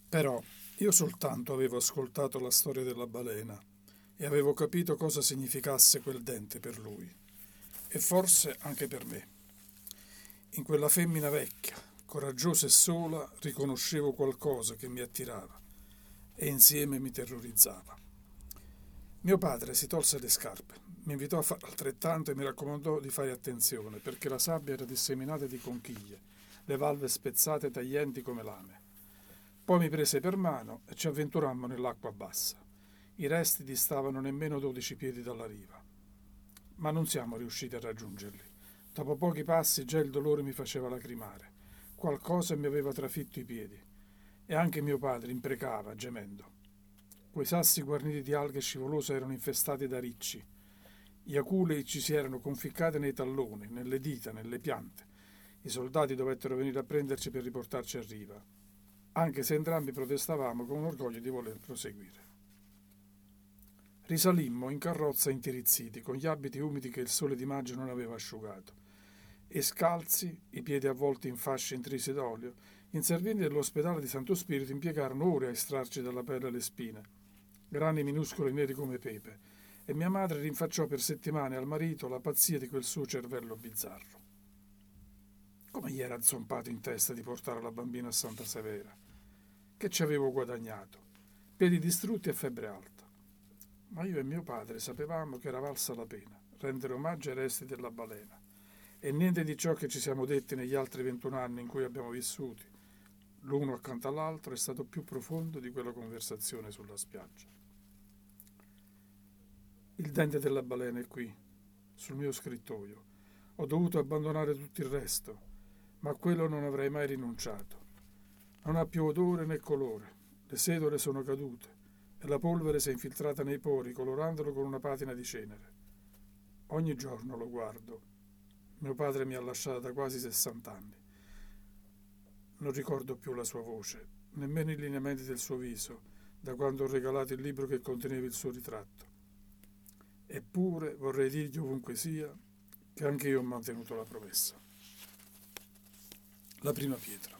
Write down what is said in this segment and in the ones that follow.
Però io soltanto avevo ascoltato la storia della balena e avevo capito cosa significasse quel dente per lui, e forse anche per me. In quella femmina vecchia, coraggiosa e sola, riconoscevo qualcosa che mi attirava e insieme mi terrorizzava. Mio padre si tolse le scarpe, mi invitò a fare altrettanto e mi raccomandò di fare attenzione perché la sabbia era disseminata di conchiglie, le valve spezzate taglienti come lame. Poi mi prese per mano e ci avventurammo nell'acqua bassa. I resti distavano nemmeno 12 piedi dalla riva, ma non siamo riusciti a raggiungerli. Dopo pochi passi già il dolore mi faceva lacrimare. Qualcosa mi aveva trafitto i piedi e anche mio padre imprecava, gemendo. Quei sassi guarniti di alghe scivolose erano infestati da ricci. Gli aculei ci si erano conficcati nei talloni, nelle dita, nelle piante. I soldati dovettero venire a prenderci per riportarci a riva, anche se entrambi protestavamo con orgoglio di voler proseguire. Risalimmo in carrozza intirizziti, con gli abiti umidi che il sole di maggio non aveva asciugato, e scalzi, i piedi avvolti in fasce intrisi d'olio, gli inservienti dell'ospedale di Santo Spirito impiegarono ore a estrarci dalla pelle le spine, grani minuscoli neri come pepe, e mia madre rinfacciò per settimane al marito la pazzia di quel suo cervello bizzarro. Come gli era zompato in testa di portare la bambina a Santa Severa? Che ci avevo guadagnato? Piedi distrutti e febbre alta. Ma io e mio padre sapevamo che era valsa la pena rendere omaggio ai resti della balena, e niente di ciò che ci siamo detti negli altri 21 anni in cui abbiamo vissuti, l'uno accanto all'altro, è stato più profondo di quella conversazione sulla spiaggia. Il dente della balena è qui, sul mio scrittoio. Ho dovuto abbandonare tutto il resto, ma a quello non avrei mai rinunciato. Non ha più odore né colore, le setole sono cadute e la polvere si è infiltrata nei pori, colorandolo con una patina di cenere. Ogni giorno lo guardo. Mio padre mi ha lasciato da quasi 60 anni. Non ricordo più la sua voce, nemmeno i lineamenti del suo viso, da quando ho regalato il libro che conteneva il suo ritratto. Eppure vorrei dirgli ovunque sia che anche io ho mantenuto la promessa. La prima pietra.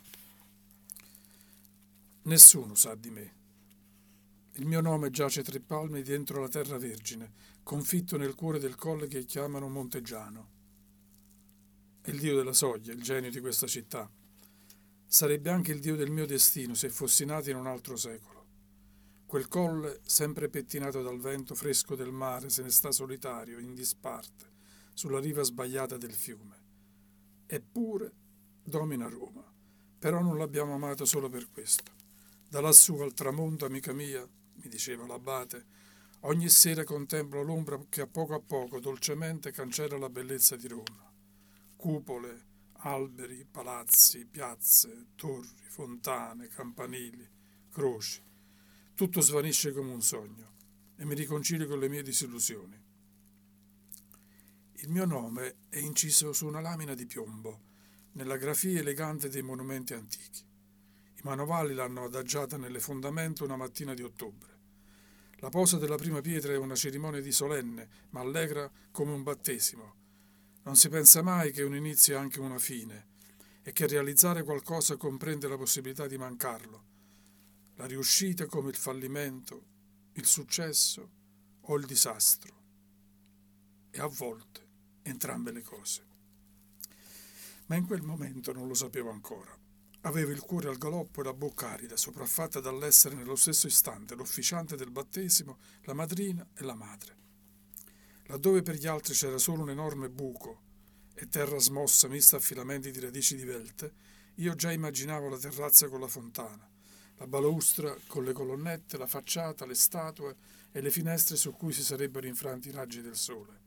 Nessuno sa di me. Il mio nome giace 3 palmi dentro la terra vergine, confitto nel cuore del colle che chiamano Montegiano. È il dio della soglia, il genio di questa città. Sarebbe anche il dio del mio destino se fossi nato in un altro secolo. Quel colle, sempre pettinato dal vento fresco del mare, se ne sta solitario, in disparte, sulla riva sbagliata del fiume. Eppure domina Roma. Però non l'abbiamo amato solo per questo. Da lassù al tramonto, amica mia, mi diceva l'abate, ogni sera contemplo l'ombra che a poco dolcemente cancella la bellezza di Roma. Cupole, alberi, palazzi, piazze, torri, fontane, campanili, croci. Tutto svanisce come un sogno e mi riconcilio con le mie disillusioni. Il mio nome è inciso su una lamina di piombo, nella grafia elegante dei monumenti antichi. I manovali l'hanno adagiata nelle fondamenta una mattina di ottobre. La posa della prima pietra è una cerimonia di solenne, ma allegra come un battesimo. Non si pensa mai che un inizio è anche una fine e che realizzare qualcosa comprende la possibilità di mancarlo. La riuscita come il fallimento, il successo o il disastro. E a volte entrambe le cose. Ma in quel momento non lo sapevo ancora. Avevo il cuore al galoppo e la bocca arida, sopraffatta dall'essere nello stesso istante l'officiante del battesimo, la madrina e la madre. Laddove per gli altri c'era solo un enorme buco e terra smossa mista a filamenti di radici divelte, io già immaginavo la terrazza con la fontana, la balaustra con le colonnette, la facciata, le statue e le finestre su cui si sarebbero infranti i raggi del sole.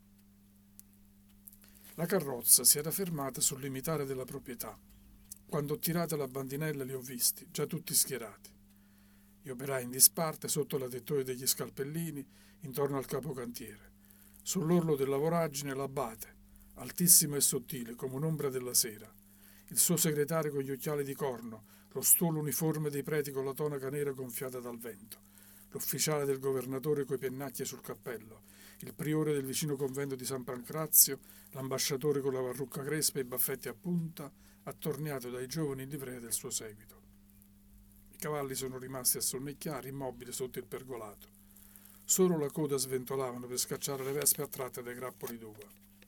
La carrozza si era fermata sul limitare della proprietà. Quando ho tirato la bandinella li ho visti, già tutti schierati. Gli operai in disparte sotto la tettoia degli scalpellini, intorno al capocantiere. Sull'orlo della voragine l'abate, altissimo e sottile come un'ombra della sera. Il suo segretario con gli occhiali di corno, lo stuolo uniforme dei preti con la tonaca nera gonfiata dal vento. L'ufficiale del governatore coi pennacchi sul cappello, il priore del vicino convento di San Pancrazio, l'ambasciatore con la parrucca crespa e i baffetti a punta, attorniato dai giovani in livrea del suo seguito. cavalli sono rimasti a sonnecchiare, immobili sotto il pergolato. Solo la coda sventolavano per scacciare le vespe attratte dai grappoli d'uva.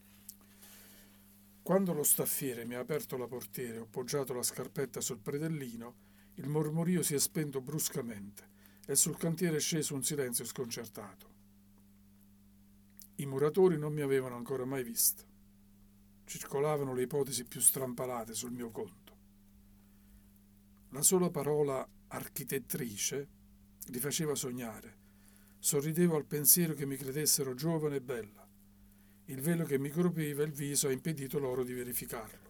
Quando lo staffiere mi ha aperto la portiera e ho poggiato la scarpetta sul predellino, il mormorio si è spento bruscamente e sul cantiere è sceso un silenzio sconcertato. I muratori non mi avevano ancora mai visto. Circolavano le ipotesi più strampalate sul mio conto. La sola parola architettrice li faceva sognare. Sorridevo al pensiero che mi credessero giovane e bella. Il velo che mi copriva il viso ha impedito loro di verificarlo.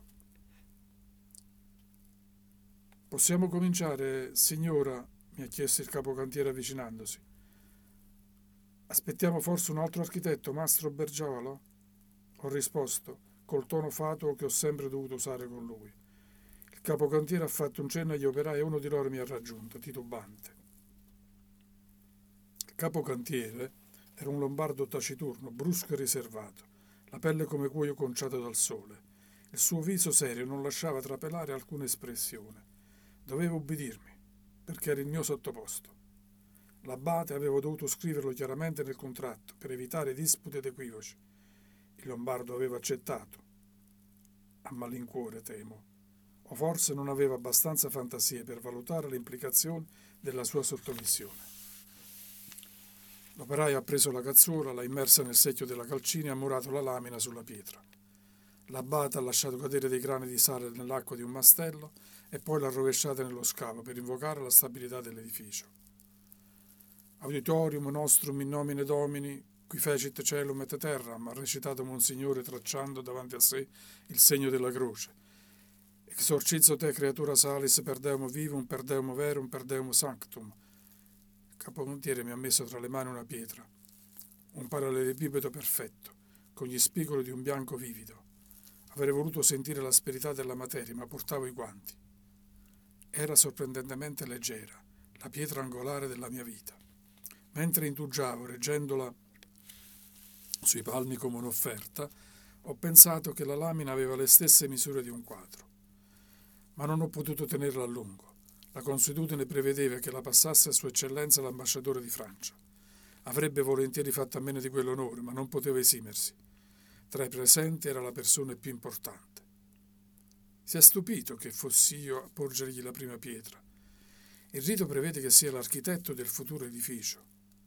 «Possiamo cominciare, signora?» mi ha chiesto il capocantiere avvicinandosi. «Aspettiamo forse un altro architetto, mastro Bergiolo?» Ho risposto, col tono fatuo che ho sempre dovuto usare con lui. Il capocantiere ha fatto un cenno agli operai e uno di loro mi ha raggiunto, titubante. Il capocantiere era un lombardo taciturno, brusco e riservato, la pelle come cuoio conciato dal sole. Il suo viso serio non lasciava trapelare alcuna espressione. Doveva ubbidirmi, perché era il mio sottoposto. L'abate aveva dovuto scriverlo chiaramente nel contratto per evitare dispute ed equivoci. Il lombardo aveva accettato. A malincuore, temo. O forse non aveva abbastanza fantasia per valutare le implicazioni della sua sottomissione. L'operaio ha preso la cazzuola, l'ha immersa nel secchio della calcina e ha murato la lamina sulla pietra. L'abate ha lasciato cadere dei grani di sale nell'acqua di un mastello e poi l'ha rovesciata nello scavo per invocare la stabilità dell'edificio. Auditorium nostrum in nomine Domini, qui fecit celum et terram, ha recitato Monsignore tracciando davanti a sé il segno della croce. Exorcizzo te creatura salis per Deum vivum, per Deum verum, per Deum sanctum. Il capocantiere mi ha messo tra le mani una pietra, un parallelepipedo perfetto, con gli spigoli di un bianco vivido. Avrei voluto sentire l'asperità della materia, ma portavo i guanti. Era sorprendentemente leggera, la pietra angolare della mia vita. Mentre indugiavo, reggendola sui palmi come un'offerta, ho pensato che la lamina aveva le stesse misure di un quadro. Ma non ho potuto tenerla a lungo. La consuetudine prevedeva che la passasse a Sua Eccellenza l'ambasciatore di Francia. Avrebbe volentieri fatto a meno di quell'onore, ma non poteva esimersi. Tra i presenti era la persona più importante. Si è stupito che fossi io a porgergli la prima pietra. Il rito prevede che sia l'architetto del futuro edificio.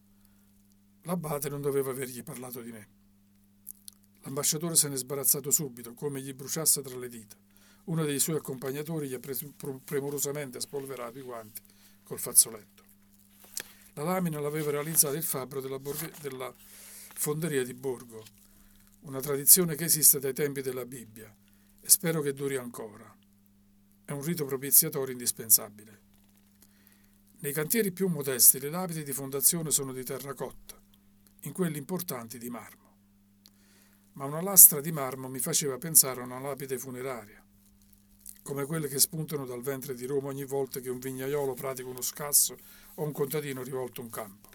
L'abate non doveva avergli parlato di me. L'ambasciatore se n'è sbarazzato subito, come gli bruciasse tra le dita. Uno dei suoi accompagnatori gli ha premurosamente spolverato i guanti col fazzoletto. La lamina l'aveva realizzata il fabbro della fonderia di Borgo, una tradizione che esiste dai tempi della Bibbia e spero che duri ancora. È un rito propiziatorio indispensabile. Nei cantieri più modesti le lapidi di fondazione sono di terracotta, in quelli importanti di marmo. Ma una lastra di marmo mi faceva pensare a una lapide funeraria, come quelle che spuntano dal ventre di Roma ogni volta che un vignaiolo pratica uno scasso o un contadino rivolta un campo.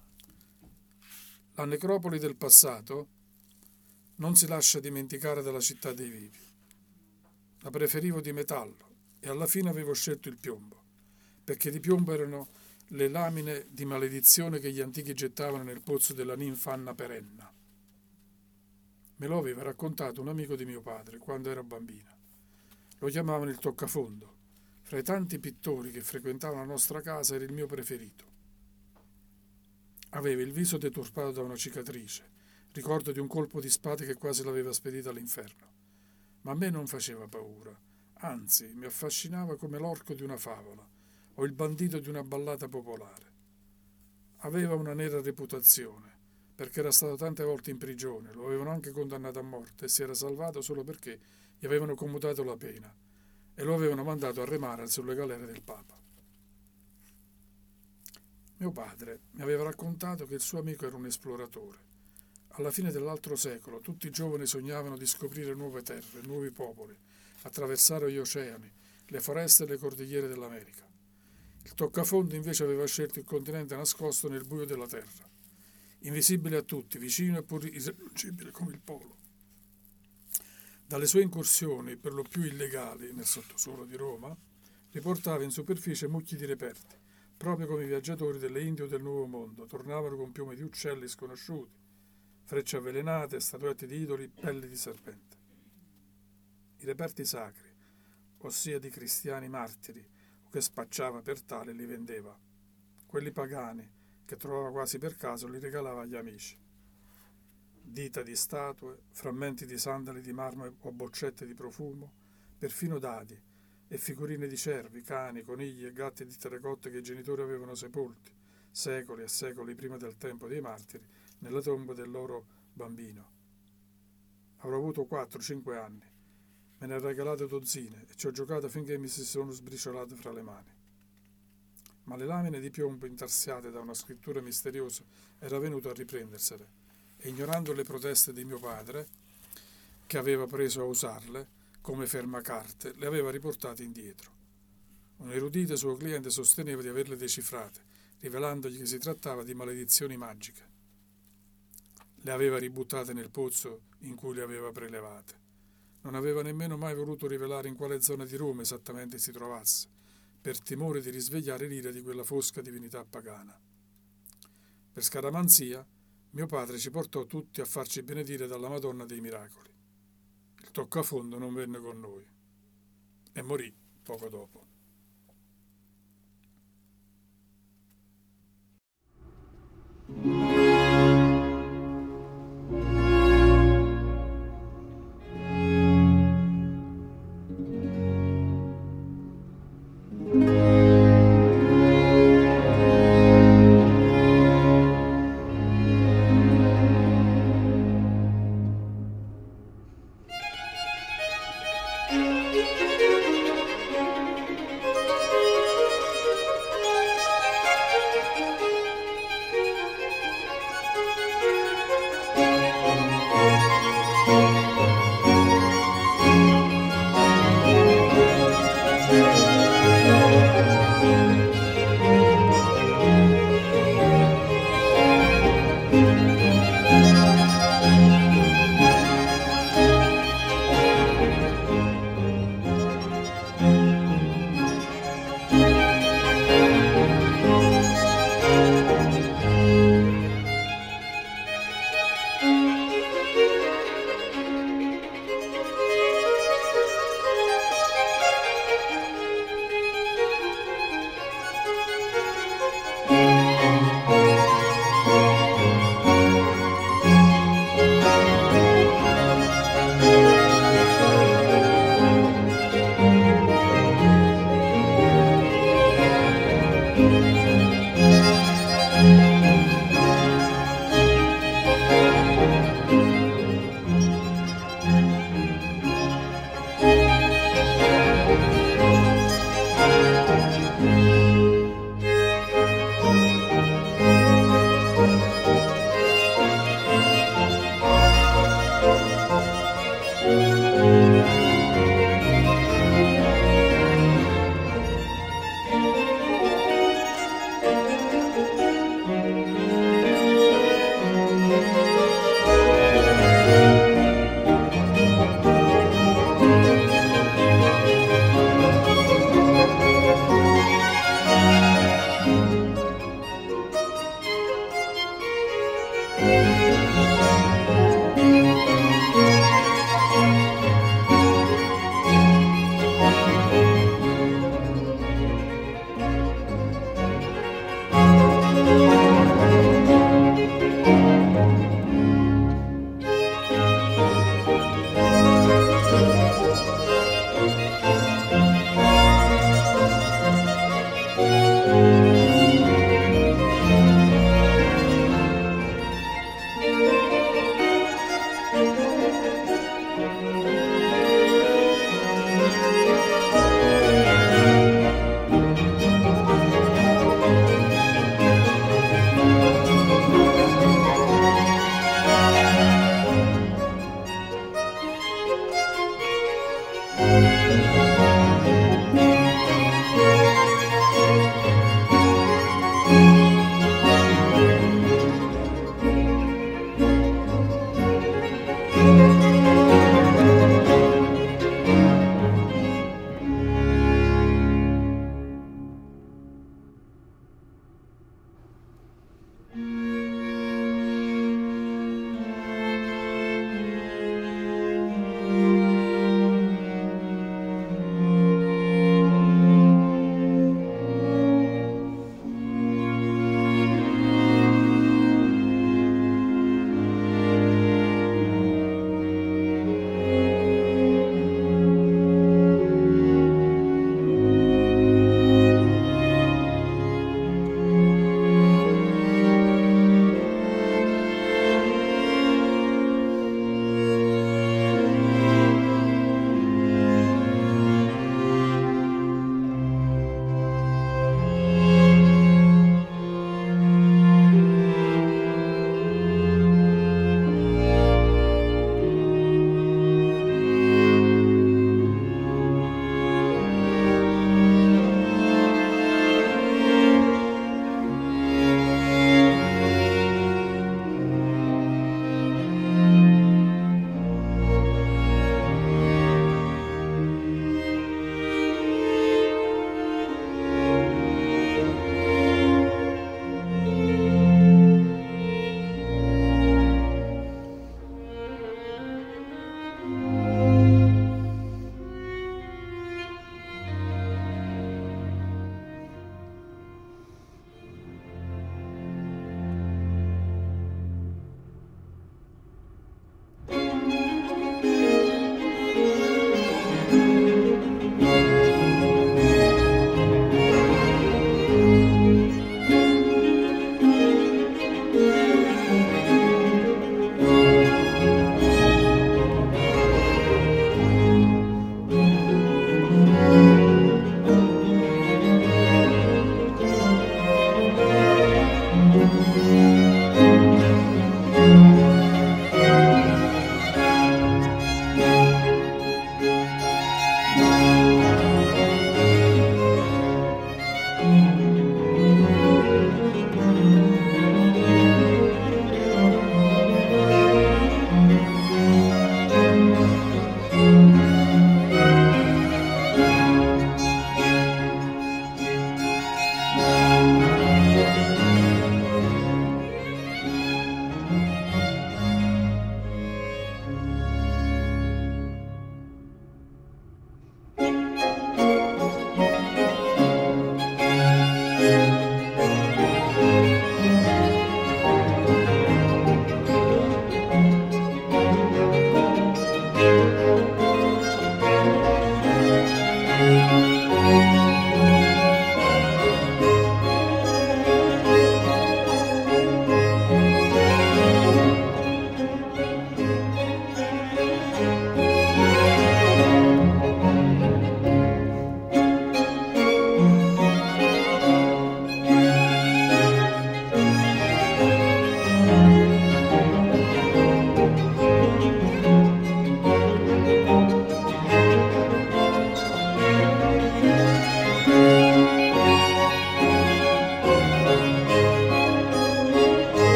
La necropoli del passato non si lascia dimenticare dalla città dei vivi. La preferivo di metallo e alla fine avevo scelto il piombo, perché di piombo erano le lamine di maledizione che gli antichi gettavano nel pozzo della ninfa Anna Perenna. Me lo aveva raccontato un amico di mio padre quando ero bambina. Lo chiamavano il toccafondo. Fra i tanti pittori che frequentavano la nostra casa era il mio preferito. Aveva il viso deturpato da una cicatrice, ricordo di un colpo di spada che quasi l'aveva spedita all'inferno. Ma a me non faceva paura, anzi mi affascinava come l'orco di una favola o il bandito di una ballata popolare. Aveva una nera reputazione, perché era stato tante volte in prigione, lo avevano anche condannato a morte e si era salvato solo perché gli avevano commutato la pena e lo avevano mandato a remare sulle galere del Papa. Mio padre mi aveva raccontato che il suo amico era un esploratore. Alla fine dell'altro secolo tutti i giovani sognavano di scoprire nuove terre, nuovi popoli, attraversare gli oceani, le foreste e le cordigliere dell'America. Il toccafondo invece aveva scelto il continente nascosto nel buio della terra, invisibile a tutti, vicino e pur irraggiungibile come il polo. Dalle sue incursioni, per lo più illegali, nel sottosuolo di Roma, riportava in superficie mucchi di reperti, proprio come i viaggiatori delle Indie o del Nuovo Mondo tornavano con piume di uccelli sconosciuti, frecce avvelenate, statuette di idoli, pelli di serpente. I reperti sacri, ossia di cristiani martiri o che spacciava per tale, li vendeva. Quelli pagani, che trovava quasi per caso, li regalava agli amici. Dita di statue, frammenti di sandali di marmo o boccette di profumo, perfino dadi e figurine di cervi, cani, conigli e gatti di terracotta che i genitori avevano sepolti, secoli e secoli prima del tempo dei martiri, nella tomba del loro bambino. Avrò avuto 4-5 anni. Me ne ha regalate dozzine e ci ho giocato finché mi si sono sbriciolate fra le mani. Ma le lamine di piombo intarsiate da una scrittura misteriosa era venuto a riprendersele e, ignorando le proteste di mio padre, che aveva preso a usarle come fermacarte, le aveva riportate indietro. Un erudito suo cliente sosteneva di averle decifrate, rivelandogli che si trattava di maledizioni magiche. Le aveva ributtate nel pozzo in cui le aveva prelevate. Non aveva nemmeno mai voluto rivelare in quale zona di Roma esattamente si trovasse, per timore di risvegliare l'ira di quella fosca divinità pagana. Per scaramanzia, mio padre ci portò tutti a farci benedire dalla Madonna dei Miracoli. Il toccafondo non venne con noi e morì poco dopo.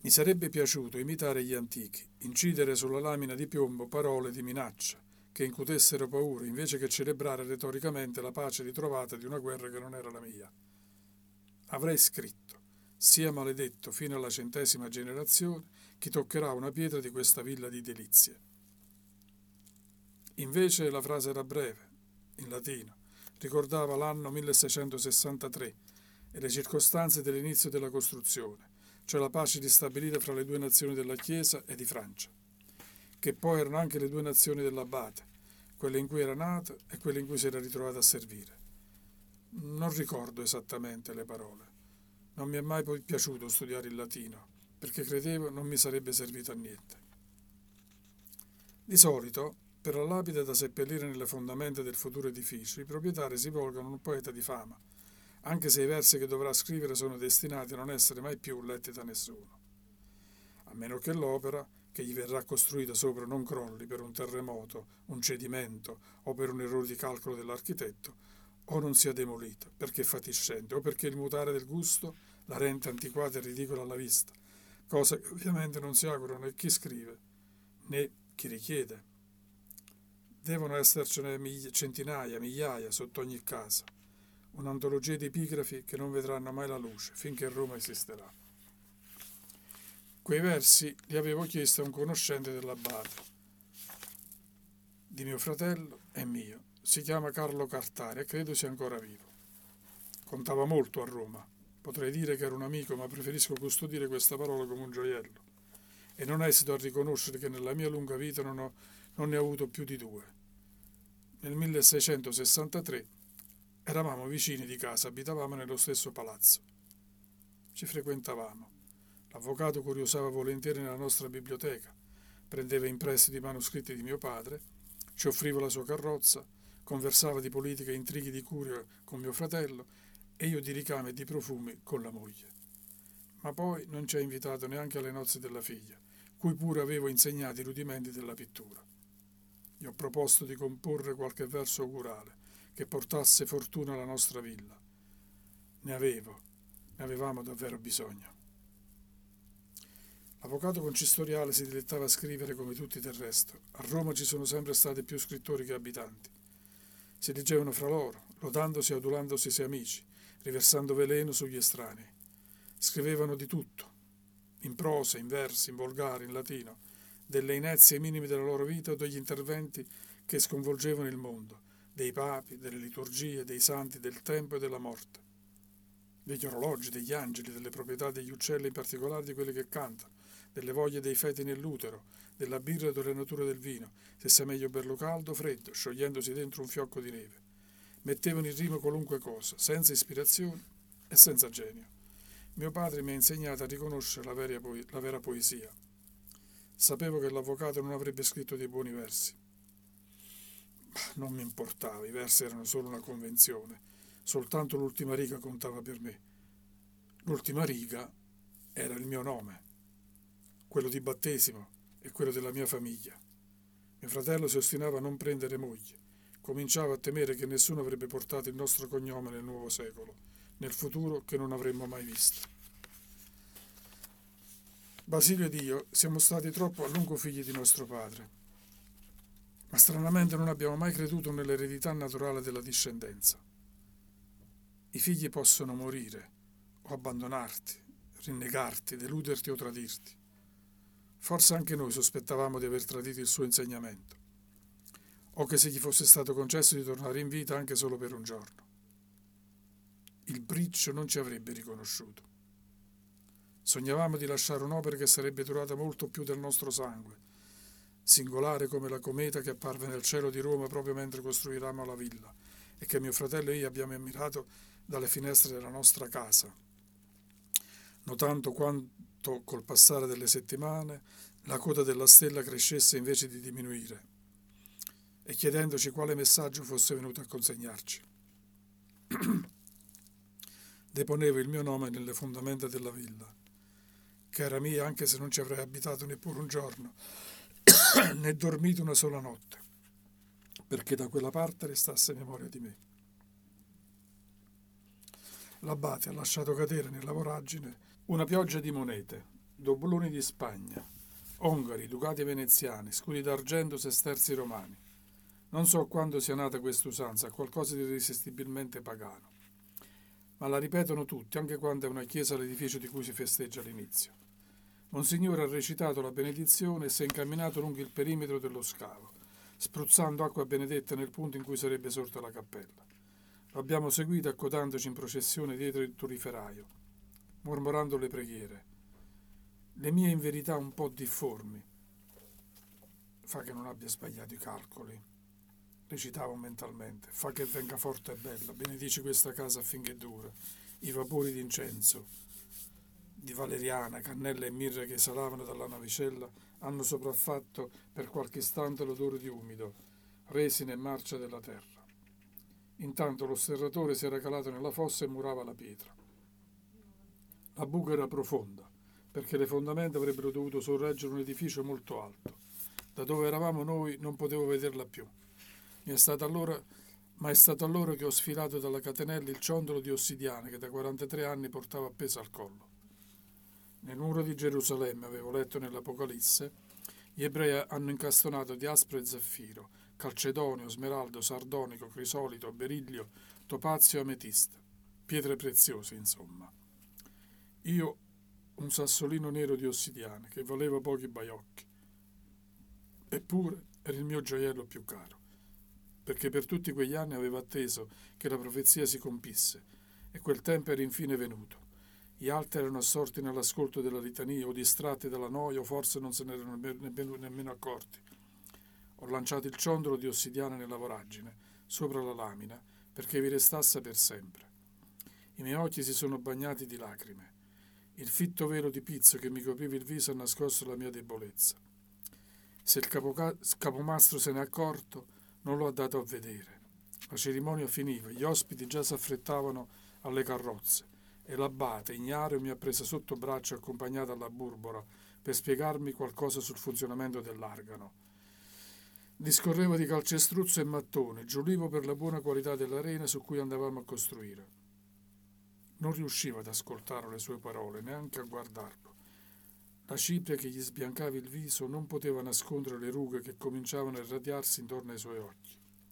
Mi sarebbe piaciuto imitare gli antichi, incidere sulla lamina di piombo parole di minaccia, che incutessero paura, invece che celebrare retoricamente la pace ritrovata di una guerra che non era la mia. Avrei scritto: sia maledetto fino alla 100ª generazione chi toccherà una pietra di questa villa di delizie. Invece la frase era breve, in latino, ricordava l'anno 1663 e le circostanze dell'inizio della costruzione, cioè la pace ristabilita fra le due nazioni della Chiesa e di Francia, che poi erano anche le due nazioni dell'abate, quelle in cui era nato e quelle in cui si era ritrovato a servire. Non ricordo esattamente le parole. Non mi è mai poi piaciuto studiare il latino, perché credevo non mi sarebbe servito a niente. Di solito, per la lapide da seppellire nelle fondamenta del futuro edificio, i proprietari si volgono un poeta di fama, anche se i versi che dovrà scrivere sono destinati a non essere mai più letti da nessuno. A meno che l'opera che gli verrà costruita sopra non crolli per un terremoto, un cedimento o per un errore di calcolo dell'architetto, o non sia demolita perché è fatiscente o perché il mutare del gusto la rende antiquata e ridicola alla vista, cosa che ovviamente non si augura né chi scrive né chi richiede. Devono essercene centinaia, migliaia sotto ogni casa, un'antologia di epigrafi che non vedranno mai la luce finché Roma esisterà. Quei versi li avevo chiesti a un conoscente dell'abate, di mio fratello e mio. Si chiama Carlo Cartari e credo sia ancora vivo. Contava molto a Roma. Potrei dire che era un amico, ma preferisco custodire questa parola come un gioiello. E non esito a riconoscere che nella mia lunga vita non ne ho avuto più di due. Nel 1663 eravamo vicini di casa, abitavamo nello stesso palazzo. Ci frequentavamo. L'avvocato curiosava volentieri nella nostra biblioteca, prendeva in prestito i manoscritti di mio padre, ci offriva la sua carrozza, conversava di politica e intrighi di Curia con mio fratello e io di ricami e di profumi con la moglie. Ma poi non ci ha invitato neanche alle nozze della figlia, cui pure avevo insegnato i rudimenti della pittura. Gli ho proposto di comporre qualche verso augurale che portasse fortuna alla nostra villa. Ne avevamo davvero bisogno. L'avvocato consistoriale si dilettava a scrivere come tutti del resto. A Roma ci sono sempre stati più scrittori che abitanti. Si leggevano fra loro, lodandosi e adulandosi sei amici, riversando veleno sugli estranei. Scrivevano di tutto, in prosa, in versi, in volgare, in latino, delle inezie minime della loro vita o degli interventi che sconvolgevano il mondo, dei papi, delle liturgie, dei santi, del tempo e della morte, degli orologi, degli angeli, delle proprietà degli uccelli, in particolare di quelli che cantano, delle voglie dei feti nell'utero, della birra e delle nature del vino, se sia meglio berlo caldo o freddo, sciogliendosi dentro un fiocco di neve. Mettevano in rima qualunque cosa, senza ispirazione e senza genio. Mio padre mi ha insegnato a riconoscere la vera poesia. Sapevo che l'avvocato non avrebbe scritto dei buoni versi. Non mi importava, i versi erano solo una convenzione. Soltanto l'ultima riga contava per me. L'ultima riga era il mio nome, quello di battesimo e quello della mia famiglia. Mio fratello si ostinava a non prendere moglie. Cominciava a temere che nessuno avrebbe portato il nostro cognome nel nuovo secolo, nel futuro che non avremmo mai visto. Basilio ed io siamo stati troppo a lungo figli di nostro padre, ma stranamente non abbiamo mai creduto nell'eredità naturale della discendenza. I figli possono morire, o abbandonarti, rinnegarti, deluderti o tradirti. Forse anche noi sospettavamo di aver tradito il suo insegnamento, o che se gli fosse stato concesso di tornare in vita anche solo per un giorno. Il briccio non ci avrebbe riconosciuto. Sognavamo di lasciare un'opera che sarebbe durata molto più del nostro sangue, singolare come la cometa che apparve nel cielo di Roma proprio mentre costruiravamo la villa e che mio fratello e io abbiamo ammirato dalle finestre della nostra casa, notando quanto col passare delle settimane la coda della stella crescesse invece di diminuire e chiedendoci quale messaggio fosse venuto a consegnarci. Deponevo il mio nome nelle fondamenta della villa, che era mia anche se non ci avrei abitato neppure un giorno, né dormito una sola notte, perché da quella parte restasse memoria di me. L'abate ha lasciato cadere nella voragine una pioggia di monete dobloni di Spagna, ongari, ducati veneziani, scudi d'argento, sesterzi romani. Non so quando sia nata quest'usanza, qualcosa di irresistibilmente pagano. Ma la ripetono tutti, anche quando è una chiesa l'edificio di cui si festeggia l'inizio. Monsignore ha recitato la benedizione e si è incamminato lungo il perimetro dello scavo, spruzzando acqua benedetta nel punto in cui sarebbe sorta la cappella. Lo abbiamo seguito accodandoci in processione dietro il turiferaio, mormorando le preghiere. Le mie in verità un po' difformi. Fa che non abbia sbagliato i calcoli. Recitavo mentalmente. Fa che venga forte e bella, benedici questa casa affinché dura. I vapori d'incenso, di valeriana, cannella e mirra che esalavano dalla navicella hanno sopraffatto per qualche istante l'odore di umido, resina e marcia della terra. Intanto lo sterratore si era calato nella fossa e murava la pietra. La buca era profonda, perché le fondamenta avrebbero dovuto sorreggere un edificio molto alto. Da dove eravamo noi non potevo vederla più. Ma è stato allora che ho sfilato dalla catenella il ciondolo di ossidiana che da 43 anni portavo appesa al collo. Nel muro di Gerusalemme, avevo letto nell'Apocalisse, gli ebrei hanno incastonato di aspro e zaffiro, calcedonio, smeraldo, sardonico, crisolito, berillio, topazio e ametista. Pietre preziose, insomma. Io un sassolino nero di ossidiana che valeva pochi baiocchi. Eppure era il mio gioiello più caro, perché per tutti quegli anni avevo atteso che la profezia si compisse e quel tempo era infine venuto. Gli altri erano assorti nell'ascolto della litania o distratti dalla noia o forse non se ne erano nemmeno accorti. Ho lanciato il ciondolo di ossidiana nella voragine, sopra la lamina, perché vi restasse per sempre. I miei occhi si sono bagnati di lacrime. Il fitto velo di pizzo che mi copriva il viso ha nascosto la mia debolezza. Se il capomastro se n'è accorto, non lo ha dato a vedere. La cerimonia finiva, gli ospiti già s'affrettavano alle carrozze e l'abate, ignaro, mi ha presa sotto braccio accompagnata alla burbera per spiegarmi qualcosa sul funzionamento dell'argano. Discorreva di calcestruzzo e mattone, giulivo per la buona qualità dell'arena su cui andavamo a costruire. Non riusciva ad ascoltare le sue parole, neanche a guardarlo. La cipria che gli sbiancava il viso non poteva nascondere le rughe che cominciavano a irradiarsi intorno ai suoi occhi.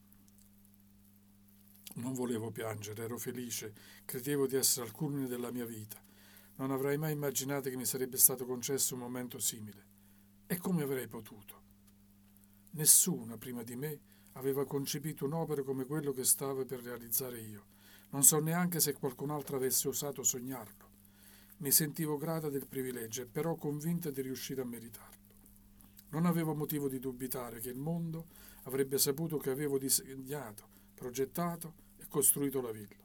Non volevo piangere, ero felice, credevo di essere al culmine della mia vita. Non avrei mai immaginato che mi sarebbe stato concesso un momento simile. E come avrei potuto? Nessuno, prima di me, aveva concepito un'opera come quello che stavo per realizzare io. Non so neanche se qualcun altro avesse osato sognarlo. Mi sentivo grata del privilegio e però convinta di riuscire a meritarlo. Non avevo motivo di dubitare che il mondo avrebbe saputo che avevo disegnato, progettato e costruito la villa.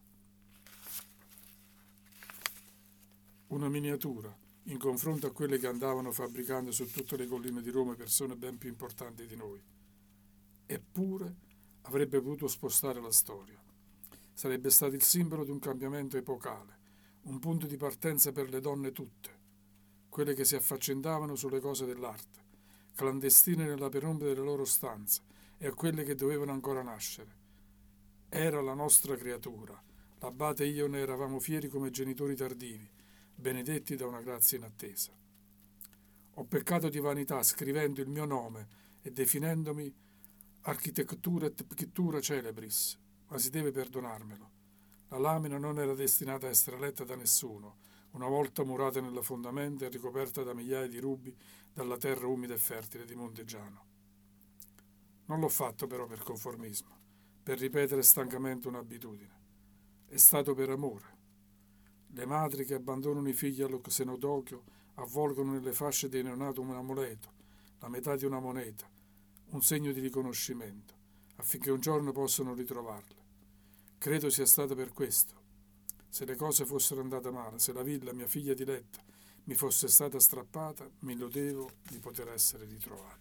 Una miniatura, in confronto a quelle che andavano fabbricando su tutte le colline di Roma persone ben più importanti di noi. Eppure avrebbe potuto spostare la storia. Sarebbe stato il simbolo di un cambiamento epocale, un punto di partenza per le donne tutte, quelle che si affaccendavano sulle cose dell'arte, clandestine nella penombra delle loro stanze, e a quelle che dovevano ancora nascere. Era la nostra creatura, l'abate e io ne eravamo fieri come genitori tardivi, benedetti da una grazia inattesa. Ho peccato di vanità scrivendo il mio nome e definendomi architettura et pictura celebris, ma si deve perdonarmelo. La lamina non era destinata a essere letta da nessuno, una volta murata nelle fondamenta e ricoperta da migliaia di rubi dalla terra umida e fertile di Montegiano. Non l'ho fatto però per conformismo, per ripetere stancamente un'abitudine. È stato per amore. Le madri che abbandonano i figli allo xenodochio avvolgono nelle fasce dei neonati un amuleto, la metà di una moneta, un segno di riconoscimento, affinché un giorno possano ritrovarle. Credo sia stato per questo. Se le cose fossero andate male, se la villa, mia figlia diletta, mi fosse stata strappata, mi illudevo di poter essere ritrovata.